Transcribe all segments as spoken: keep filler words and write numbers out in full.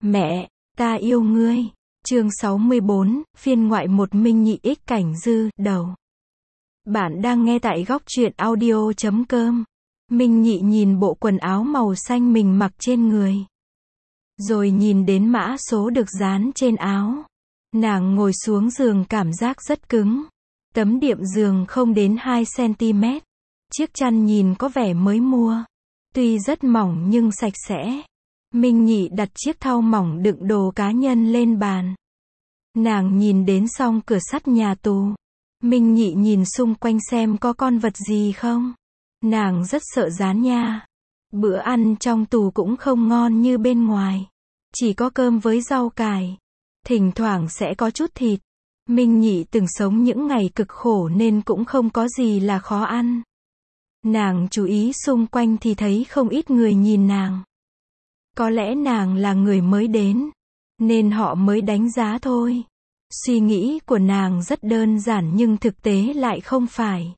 Mẹ, ta yêu ngươi. Chương sáu mươi bốn, phiên ngoại một Minh Nhị ích Cảnh Dư, đầu. Bạn đang nghe tại góc truyện audio chấm com. Minh Nhị nhìn bộ quần áo màu xanh mình mặc trên người. Rồi nhìn đến mã số được dán trên áo. Nàng ngồi xuống giường cảm giác rất cứng. Tấm đệm giường không đến hai xăng-ti-mét. Chiếc chăn nhìn có vẻ mới mua. Tuy rất mỏng nhưng sạch sẽ. Minh Nhị đặt chiếc thau mỏng đựng đồ cá nhân lên bàn. Nàng nhìn đến song cửa sắt nhà tù. Minh Nhị nhìn xung quanh xem có con vật gì không. Nàng rất sợ rán nha. Bữa ăn trong tù cũng không ngon như bên ngoài. Chỉ có cơm với rau cải. Thỉnh thoảng sẽ có chút thịt. Minh Nhị từng sống những ngày cực khổ nên cũng không có gì là khó ăn. Nàng chú ý xung quanh thì thấy không ít người nhìn nàng. Có lẽ nàng là người mới đến, nên họ mới đánh giá thôi. Suy nghĩ của nàng rất đơn giản nhưng thực tế lại không phải.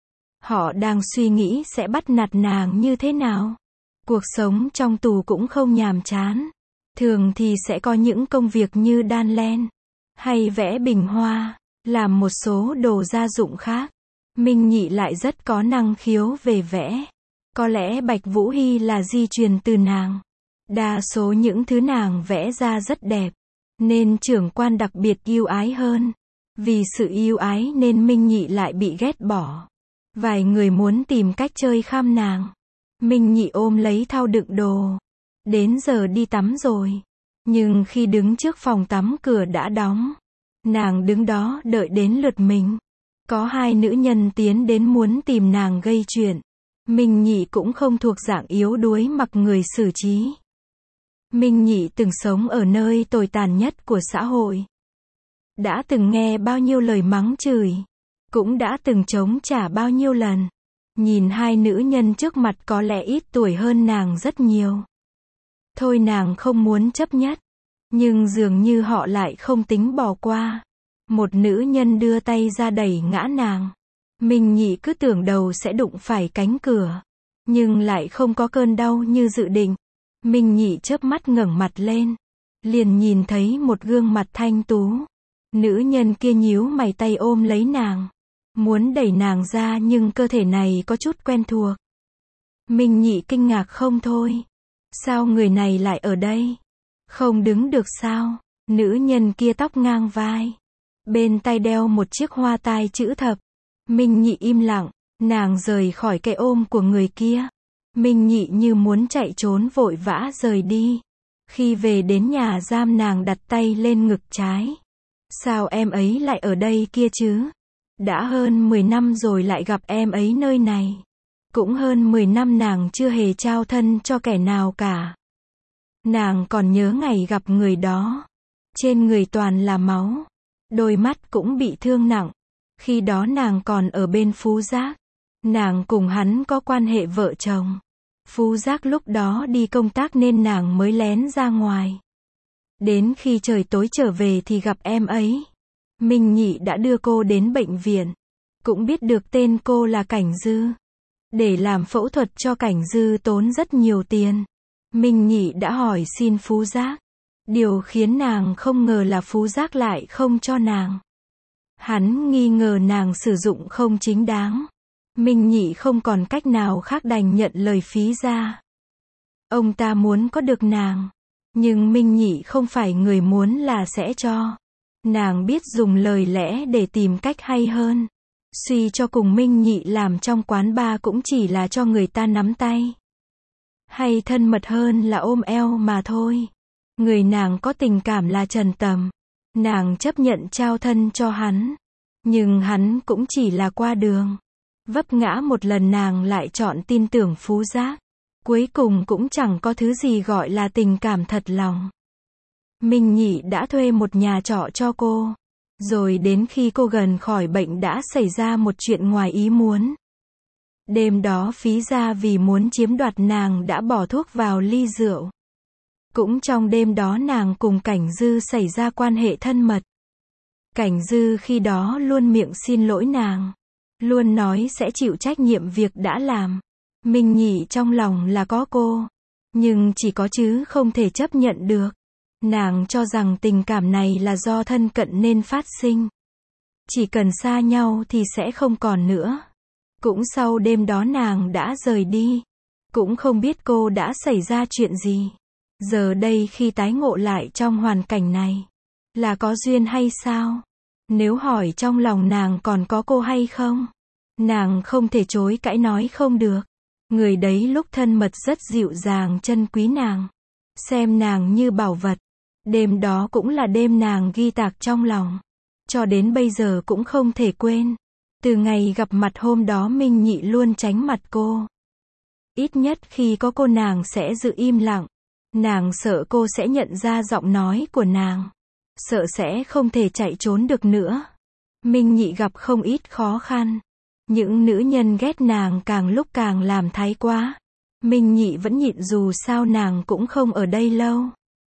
Họ đang suy nghĩ sẽ bắt nạt nàng như thế nào. Cuộc sống trong tù cũng không nhàm chán. Thường thì sẽ có những công việc như đan len, hay vẽ bình hoa, làm một số đồ gia dụng khác. Minh Nhị lại rất có năng khiếu về vẽ. Có lẽ Bạch Vũ Hy là di truyền từ nàng. Đa số những thứ nàng vẽ ra rất đẹp, nên trưởng quan đặc biệt yêu ái hơn. Vì sự yêu ái nên Minh Nhị lại bị ghét bỏ. Vài người muốn tìm cách chơi khăm nàng. Minh Nhị ôm lấy thau đựng đồ. Đến giờ đi tắm rồi. Nhưng khi đứng trước phòng tắm cửa đã đóng. Nàng đứng đó đợi đến lượt mình. Có hai nữ nhân tiến đến muốn tìm nàng gây chuyện. Minh Nhị cũng không thuộc dạng yếu đuối mặc người xử trí. Minh Nhị từng sống ở nơi tồi tàn nhất của xã hội. Đã từng nghe bao nhiêu lời mắng chửi. Cũng đã từng chống trả bao nhiêu lần. Nhìn hai nữ nhân trước mặt có lẽ ít tuổi hơn nàng rất nhiều. Thôi nàng không muốn chấp nhất. Nhưng dường như họ lại không tính bỏ qua. Một nữ nhân đưa tay ra đẩy ngã nàng. Minh Nhị cứ tưởng đầu sẽ đụng phải cánh cửa. Nhưng lại không có cơn đau như dự định. Minh Nhị chớp mắt ngẩng mặt lên. Liền nhìn thấy một gương mặt thanh tú. Nữ nhân kia nhíu mày tay ôm lấy nàng. Muốn đẩy nàng ra nhưng cơ thể này có chút quen thuộc. Minh Nhị kinh ngạc không thôi. Sao người này lại ở đây? Không đứng được sao? Nữ nhân kia tóc ngang vai. Bên tay đeo một chiếc hoa tai chữ thập. Minh Nhị im lặng. Nàng rời khỏi cái ôm của người kia. Minh Nhị như muốn chạy trốn vội vã rời đi. Khi về đến nhà giam nàng đặt tay lên ngực trái. Sao em ấy lại ở đây kia chứ? Đã hơn mười năm rồi lại gặp em ấy nơi này. Cũng hơn mười năm nàng chưa hề trao thân cho kẻ nào cả. Nàng còn nhớ ngày gặp người đó. Trên người toàn là máu. Đôi mắt cũng bị thương nặng. Khi đó nàng còn ở bên Phú Giác. Nàng cùng hắn có quan hệ vợ chồng. Phú Giác lúc đó đi công tác nên nàng mới lén ra ngoài. Đến khi trời tối trở về thì gặp em ấy. Minh Nhị đã đưa cô đến bệnh viện. Cũng biết được tên cô là Cảnh Dư. Để làm phẫu thuật cho Cảnh Dư tốn rất nhiều tiền. Minh Nhị đã hỏi xin Phú Giác. Điều khiến nàng không ngờ là Phú Giác lại không cho nàng. Hắn nghi ngờ nàng sử dụng không chính đáng. Minh Nhị không còn cách nào khác đành nhận lời phí ra. Ông ta muốn có được nàng. Nhưng Minh Nhị không phải người muốn là sẽ cho. Nàng biết dùng lời lẽ để tìm cách hay hơn. Suy cho cùng Minh Nhị làm trong quán bar cũng chỉ là cho người ta nắm tay. Hay thân mật hơn là ôm eo mà thôi. Người nàng có tình cảm là Trần Tầm. Nàng chấp nhận trao thân cho hắn. Nhưng hắn cũng chỉ là qua đường. Vấp ngã một lần nàng lại chọn tin tưởng Phú Giác. Cuối cùng cũng chẳng có thứ gì gọi là tình cảm thật lòng. Minh Nhị đã thuê một nhà trọ cho cô. Rồi đến khi cô gần khỏi bệnh đã xảy ra một chuyện ngoài ý muốn. Đêm đó Phí Gia vì muốn chiếm đoạt nàng đã bỏ thuốc vào ly rượu. Cũng trong đêm đó nàng cùng Cảnh Dư xảy ra quan hệ thân mật. Cảnh Dư khi đó luôn miệng xin lỗi nàng. Luôn nói sẽ chịu trách nhiệm việc đã làm. Minh Nhị trong lòng là có cô. Nhưng chỉ có chứ không thể chấp nhận được. Nàng cho rằng tình cảm này là do thân cận nên phát sinh. Chỉ cần xa nhau thì sẽ không còn nữa. Cũng sau đêm đó nàng đã rời đi. Cũng không biết cô đã xảy ra chuyện gì. Giờ đây khi tái ngộ lại trong hoàn cảnh này, là có duyên hay sao? Nếu hỏi trong lòng nàng còn có cô hay không? Nàng không thể chối cãi nói không được. Người đấy lúc thân mật rất dịu dàng trân quý nàng. Xem nàng như bảo vật. Đêm đó cũng là đêm nàng ghi tạc trong lòng. Cho đến bây giờ cũng không thể quên. Từ ngày gặp mặt hôm đó Minh Nhị luôn tránh mặt cô. Ít nhất khi có cô nàng sẽ giữ im lặng. Nàng sợ cô sẽ nhận ra giọng nói của nàng. Sợ sẽ không thể chạy trốn được nữa. Minh Nhị gặp không ít khó khăn. Những nữ nhân ghét nàng càng lúc càng làm thái quá. Minh Nhị vẫn nhịn dù sao nàng cũng không ở đây lâu.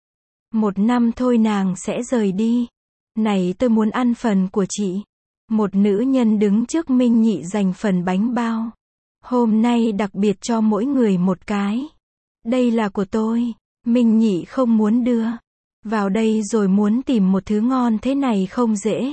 Một năm thôi nàng sẽ rời đi. Này tôi muốn ăn phần của chị. Một nữ nhân đứng trước Minh Nhị giành phần bánh bao. Hôm nay đặc biệt cho mỗi người một cái. Đây là của tôi. Minh Nhị không muốn đưa. Vào đây rồi muốn tìm một thứ ngon thế này không dễ.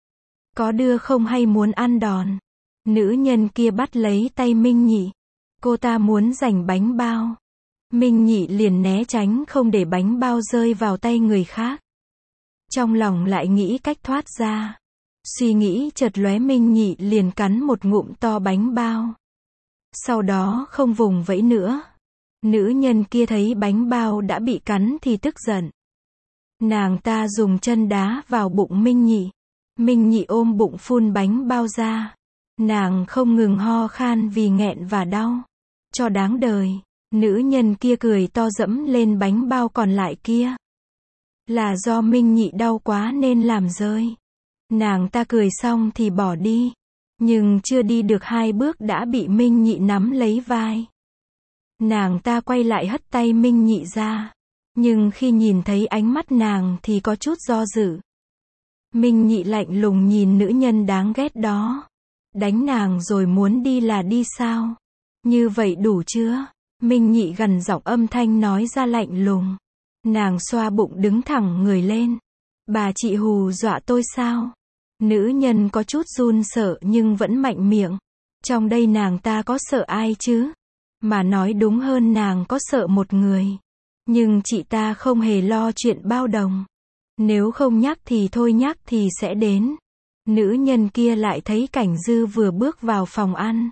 Có đưa không hay muốn ăn đòn. Nữ nhân kia bắt lấy tay Minh Nhị. Cô ta muốn giành bánh bao. Minh Nhị liền né tránh không để bánh bao rơi vào tay người khác. Trong lòng lại nghĩ cách thoát ra. Suy nghĩ chợt lóe Minh Nhị liền cắn một ngụm to bánh bao. Sau đó không vùng vẫy nữa. Nữ nhân kia thấy bánh bao đã bị cắn thì tức giận. Nàng ta dùng chân đá vào bụng Minh Nhị. Minh Nhị ôm bụng phun bánh bao ra. Nàng không ngừng ho khan vì nghẹn và đau. Cho đáng đời. Nữ nhân kia cười to dẫm lên bánh bao còn lại kia. Là do Minh Nhị đau quá nên làm rơi. Nàng ta cười xong thì bỏ đi. Nhưng chưa đi được hai bước đã bị Minh Nhị nắm lấy vai. Nàng ta quay lại hất tay Minh Nhị ra. Nhưng khi nhìn thấy ánh mắt nàng thì có chút do dự. Minh Nhị lạnh lùng nhìn nữ nhân đáng ghét đó. Đánh nàng rồi muốn đi là đi sao? Như vậy đủ chưa? Minh Nhị gằn giọng âm thanh nói ra lạnh lùng. Nàng xoa bụng đứng thẳng người lên. Bà chị hù dọa tôi sao? Nữ nhân có chút run sợ nhưng vẫn mạnh miệng. Trong đây nàng ta có sợ ai chứ? Mà nói đúng hơn nàng có sợ một người. Nhưng chị ta không hề lo chuyện bao đồng. Nếu không nhắc thì thôi, nhắc thì sẽ đến. Nữ nhân kia lại thấy Cảnh Dư vừa bước vào phòng ăn.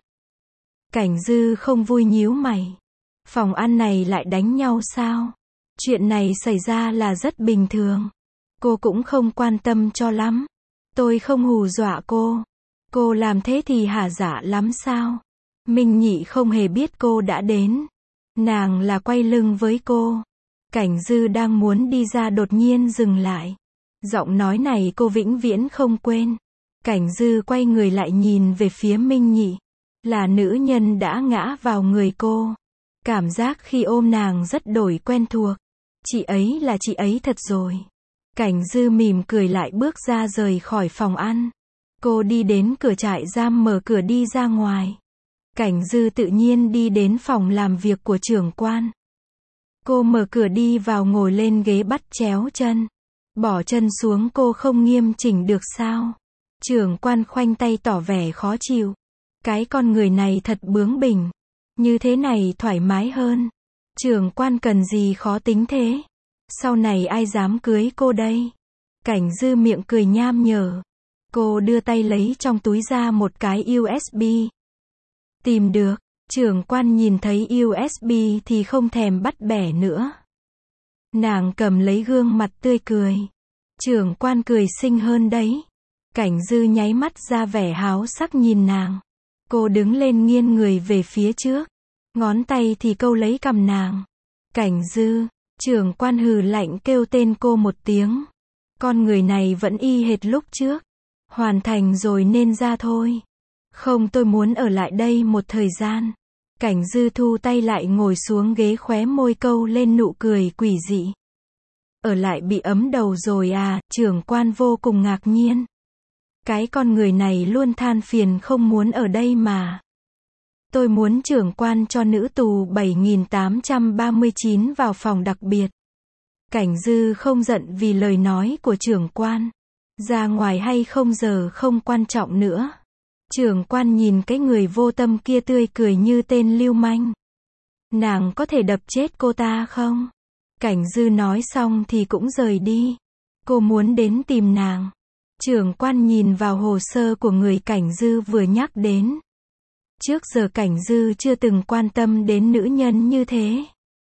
Cảnh Dư không vui nhíu mày. Phòng ăn này lại đánh nhau sao? Chuyện này xảy ra là rất bình thường. Cô cũng không quan tâm cho lắm. Tôi không hù dọa cô. Cô làm thế thì hả dạ lắm sao? Minh Nhị không hề biết cô đã đến. Nàng là quay lưng với cô. Cảnh Dư đang muốn đi ra đột nhiên dừng lại. Giọng nói này cô vĩnh viễn không quên. Cảnh Dư quay người lại nhìn về phía Minh Nhị. Là nữ nhân đã ngã vào người cô. Cảm giác khi ôm nàng rất đổi quen thuộc. Chị ấy là chị ấy thật rồi. Cảnh Dư mỉm cười lại bước ra rời khỏi phòng ăn. Cô đi đến cửa trại giam mở cửa đi ra ngoài. Cảnh Dư tự nhiên đi đến phòng làm việc của trưởng quan. Cô mở cửa đi vào ngồi lên ghế bắt chéo chân. Bỏ chân xuống, cô không nghiêm chỉnh được sao? Trưởng quan khoanh tay tỏ vẻ khó chịu. Cái con người này thật bướng bỉnh. Như thế này thoải mái hơn. Trưởng quan cần gì khó tính thế? Sau này ai dám cưới cô đây? Cảnh Dư miệng cười nham nhở. Cô đưa tay lấy trong túi ra một cái u ét bê. Tìm được. Trưởng quan nhìn thấy u ét bê thì không thèm bắt bẻ nữa. Nàng cầm lấy gương mặt tươi cười. Trưởng quan cười xinh hơn đấy. Cảnh Dư nháy mắt ra vẻ háo sắc nhìn nàng. Cô đứng lên nghiêng người về phía trước. Ngón tay thì câu lấy cằm nàng. Cảnh Dư. Trưởng quan hừ lạnh kêu tên cô một tiếng. Con người này vẫn y hệt lúc trước. Hoàn thành rồi nên ra thôi. Không, tôi muốn ở lại đây một thời gian. Cảnh Dư thu tay lại ngồi xuống ghế, khóe môi câu lên nụ cười quỷ dị. Ở lại bị ấm đầu rồi à? Trưởng quan vô cùng ngạc nhiên. Cái con người này luôn than phiền không muốn ở đây mà. Tôi muốn trưởng quan cho nữ tù bảy nghìn tám trăm ba mươi chín vào phòng đặc biệt. Cảnh Dư không giận vì lời nói của trưởng quan. Ra ngoài hay không giờ không quan trọng nữa. Trưởng quan nhìn cái người vô tâm kia tươi cười như tên lưu manh. Nàng có thể đập chết cô ta không? Cảnh Dư nói xong thì cũng rời đi. Cô muốn đến tìm nàng. Trưởng quan nhìn vào hồ sơ của người Cảnh Dư vừa nhắc đến. Trước giờ Cảnh Dư chưa từng quan tâm đến nữ nhân như thế.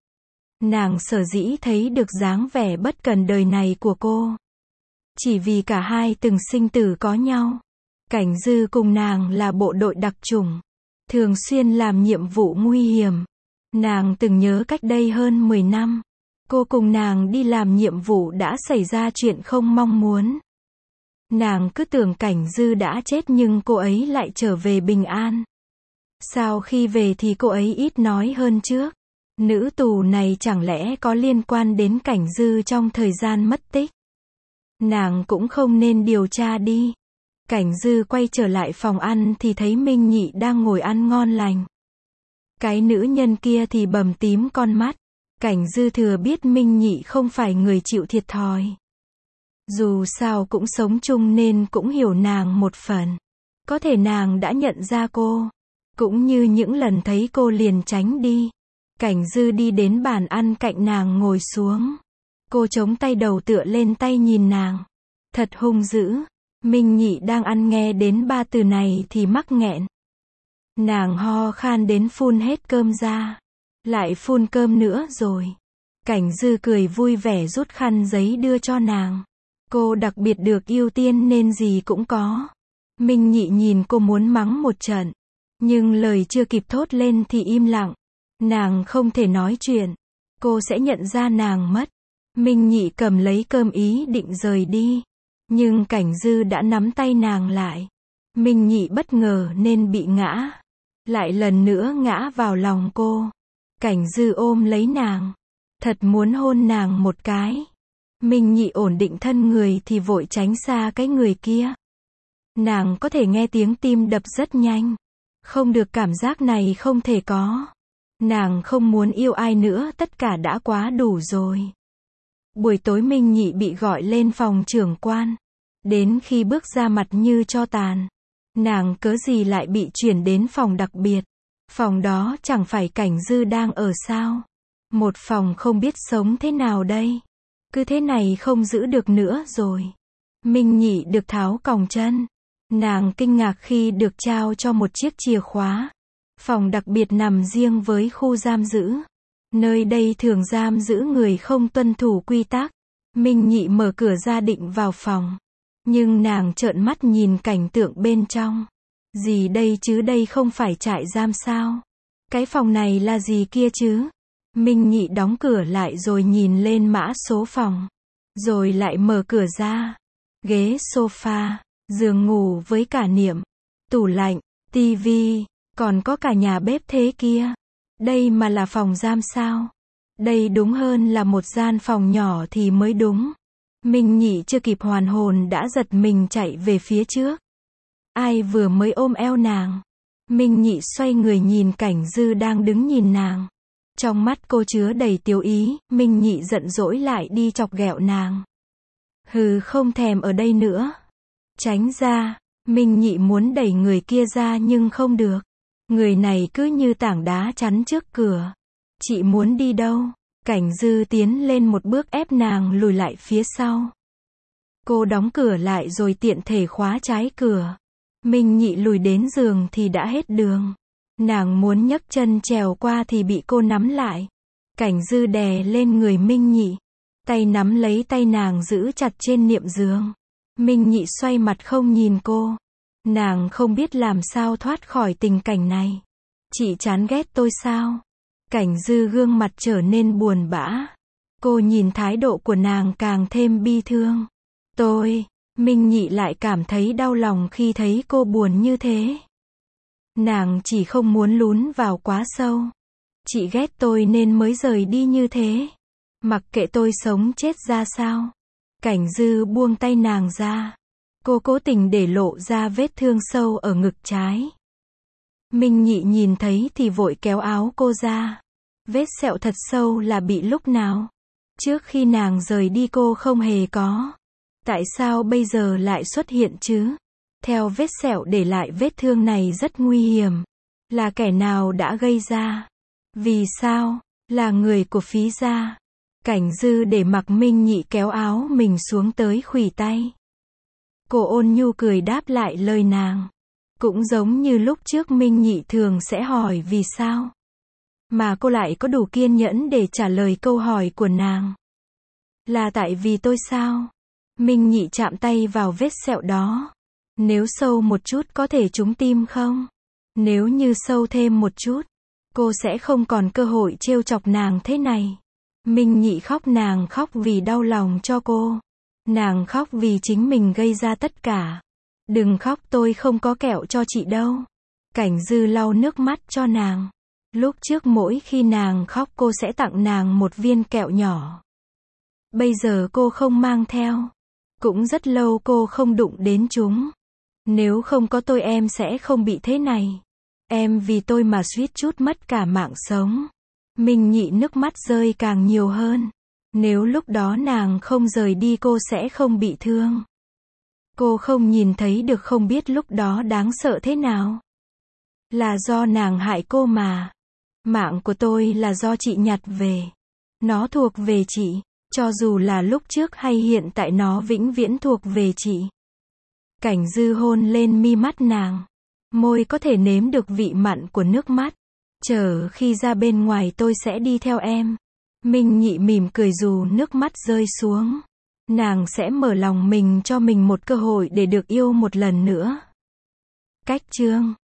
Nàng sở dĩ thấy được dáng vẻ bất cần đời này của cô. Chỉ vì cả hai từng sinh tử có nhau. Cảnh Dư cùng nàng là bộ đội đặc chủng. Thường xuyên làm nhiệm vụ nguy hiểm. Nàng từng nhớ cách đây hơn mười năm. Cô cùng nàng đi làm nhiệm vụ đã xảy ra chuyện không mong muốn. Nàng cứ tưởng Cảnh Dư đã chết nhưng cô ấy lại trở về bình an. Sau khi về thì cô ấy ít nói hơn trước. Nữ tù này chẳng lẽ có liên quan đến Cảnh Dư trong thời gian mất tích? Nàng cũng không nên điều tra đi. Cảnh Dư quay trở lại phòng ăn thì thấy Minh Nhị đang ngồi ăn ngon lành. Cái nữ nhân kia thì bầm tím con mắt. Cảnh Dư thừa biết Minh Nhị không phải người chịu thiệt thòi. Dù sao cũng sống chung nên cũng hiểu nàng một phần. Có thể nàng đã nhận ra cô. Cũng như những lần thấy cô liền tránh đi. Cảnh Dư đi đến bàn ăn cạnh nàng ngồi xuống. Cô chống tay đầu tựa lên tay nhìn nàng. Thật hung dữ. Minh Nhị đang ăn nghe đến ba từ này thì mắc nghẹn. Nàng ho khan đến phun hết cơm ra. Lại phun cơm nữa rồi. Cảnh Dư cười vui vẻ rút khăn giấy đưa cho nàng. Cô đặc biệt được ưu tiên nên gì cũng có. Minh Nhị nhìn cô muốn mắng một trận. Nhưng lời chưa kịp thốt lên thì im lặng. Nàng không thể nói chuyện. Cô sẽ nhận ra nàng mất. Minh Nhị cầm lấy cơm ý định rời đi. Nhưng Cảnh Dư đã nắm tay nàng lại. Minh Nhị bất ngờ nên bị ngã. Lại lần nữa ngã vào lòng cô. Cảnh Dư ôm lấy nàng. Thật muốn hôn nàng một cái. Minh Nhị ổn định thân người thì vội tránh xa cái người kia. Nàng có thể nghe tiếng tim đập rất nhanh. Không được, cảm giác này không thể có. Nàng không muốn yêu ai nữa, tất cả đã quá đủ rồi. Buổi tối Minh Nhị bị gọi lên phòng trưởng quan. Đến khi bước ra mặt như tro tàn. Nàng cớ gì lại bị chuyển đến phòng đặc biệt. Phòng đó chẳng phải Cảnh Dư đang ở sao? Một phòng không biết sống thế nào đây. Cứ thế này không giữ được nữa rồi. Minh Nhị được tháo còng chân. Nàng kinh ngạc khi được trao cho một chiếc chìa khóa. Phòng đặc biệt nằm riêng với khu giam giữ. Nơi đây thường giam giữ người không tuân thủ quy tắc. Minh Nhị mở cửa ra định vào phòng. Nhưng nàng trợn mắt nhìn cảnh tượng bên trong. Gì đây chứ, đây không phải trại giam sao? Cái phòng này là gì kia chứ? Minh Nhị đóng cửa lại rồi nhìn lên mã số phòng. Rồi lại mở cửa ra. Ghế sofa, giường ngủ với cả niệm, tủ lạnh, tivi, còn có cả nhà bếp thế kia. Đây mà là phòng giam sao? Đây đúng hơn là một gian phòng nhỏ thì mới đúng. Minh Nhị chưa kịp hoàn hồn đã giật mình chạy về phía trước. Ai vừa mới ôm eo nàng? Minh Nhị xoay người nhìn Cảnh Dư đang đứng nhìn nàng. Trong mắt cô chứa đầy tiêu ý. Minh Nhị giận dỗi lại đi chọc ghẹo nàng. Hừ, không thèm ở đây nữa. Tránh ra. Minh Nhị muốn đẩy người kia ra nhưng không được. Người này cứ như tảng đá chắn trước cửa. Chị muốn đi đâu? Cảnh Dư tiến lên một bước ép nàng lùi lại phía sau. Cô đóng cửa lại rồi tiện thể khóa trái cửa. Minh Nhị lùi đến giường thì đã hết đường. Nàng muốn nhấc chân trèo qua thì bị cô nắm lại. Cảnh Dư đè lên người Minh Nhị. Tay nắm lấy tay nàng giữ chặt trên niệm giường. Minh Nhị xoay mặt không nhìn cô. Nàng không biết làm sao thoát khỏi tình cảnh này. Chị chán ghét tôi sao? Cảnh Dư gương mặt trở nên buồn bã. Cô nhìn thái độ của nàng càng thêm bi thương. Tôi, Minh Nhị lại cảm thấy đau lòng khi thấy cô buồn như thế. Nàng chỉ không muốn lún vào quá sâu. Chị ghét tôi nên mới rời đi như thế. Mặc kệ tôi sống chết ra sao. Cảnh Dư buông tay nàng ra. Cô cố tình để lộ ra vết thương sâu ở ngực trái. Minh Nhị nhìn thấy thì vội kéo áo cô ra. Vết sẹo thật sâu là bị lúc nào? Trước khi nàng rời đi cô không hề có. Tại sao bây giờ lại xuất hiện chứ? Theo vết sẹo để lại vết thương này rất nguy hiểm. Là kẻ nào đã gây ra? Vì sao? Là người của Phí gia. Cảnh Dư để Mặc Minh Nhị kéo áo mình xuống tới khuỷu tay. Cô ôn nhu cười đáp lại lời nàng. Cũng giống như lúc trước Minh Nhị thường sẽ hỏi vì sao. Mà cô lại có đủ kiên nhẫn để trả lời câu hỏi của nàng. Là tại vì tôi sao? Minh Nhị chạm tay vào vết sẹo đó. Nếu sâu một chút có thể trúng tim không? Nếu như sâu thêm một chút, cô sẽ không còn cơ hội trêu chọc nàng thế này. Minh Nhị khóc, nàng khóc vì đau lòng cho cô. Nàng khóc vì chính mình gây ra tất cả. Đừng khóc, tôi không có kẹo cho chị đâu. Cảnh Dư lau nước mắt cho nàng. Lúc trước mỗi khi nàng khóc cô sẽ tặng nàng một viên kẹo nhỏ. Bây giờ cô không mang theo. Cũng rất lâu cô không đụng đến chúng. Nếu không có tôi em sẽ không bị thế này. Em vì tôi mà suýt chút mất cả mạng sống. Minh Nhị nước mắt rơi càng nhiều hơn. Nếu lúc đó nàng không rời đi cô sẽ không bị thương. Cô không nhìn thấy được, không biết lúc đó đáng sợ thế nào. Là do nàng hại cô mà. Mạng của tôi là do chị nhặt về. Nó thuộc về chị. Cho dù là lúc trước hay hiện tại nó vĩnh viễn thuộc về chị. Cảnh Dư hôn lên mi mắt nàng. Môi có thể nếm được vị mặn của nước mắt. Chờ khi ra bên ngoài tôi sẽ đi theo em. Minh Nhị mỉm cười dù nước mắt rơi xuống. Nàng sẽ mở lòng mình cho mình một cơ hội để được yêu một lần nữa. Cách chương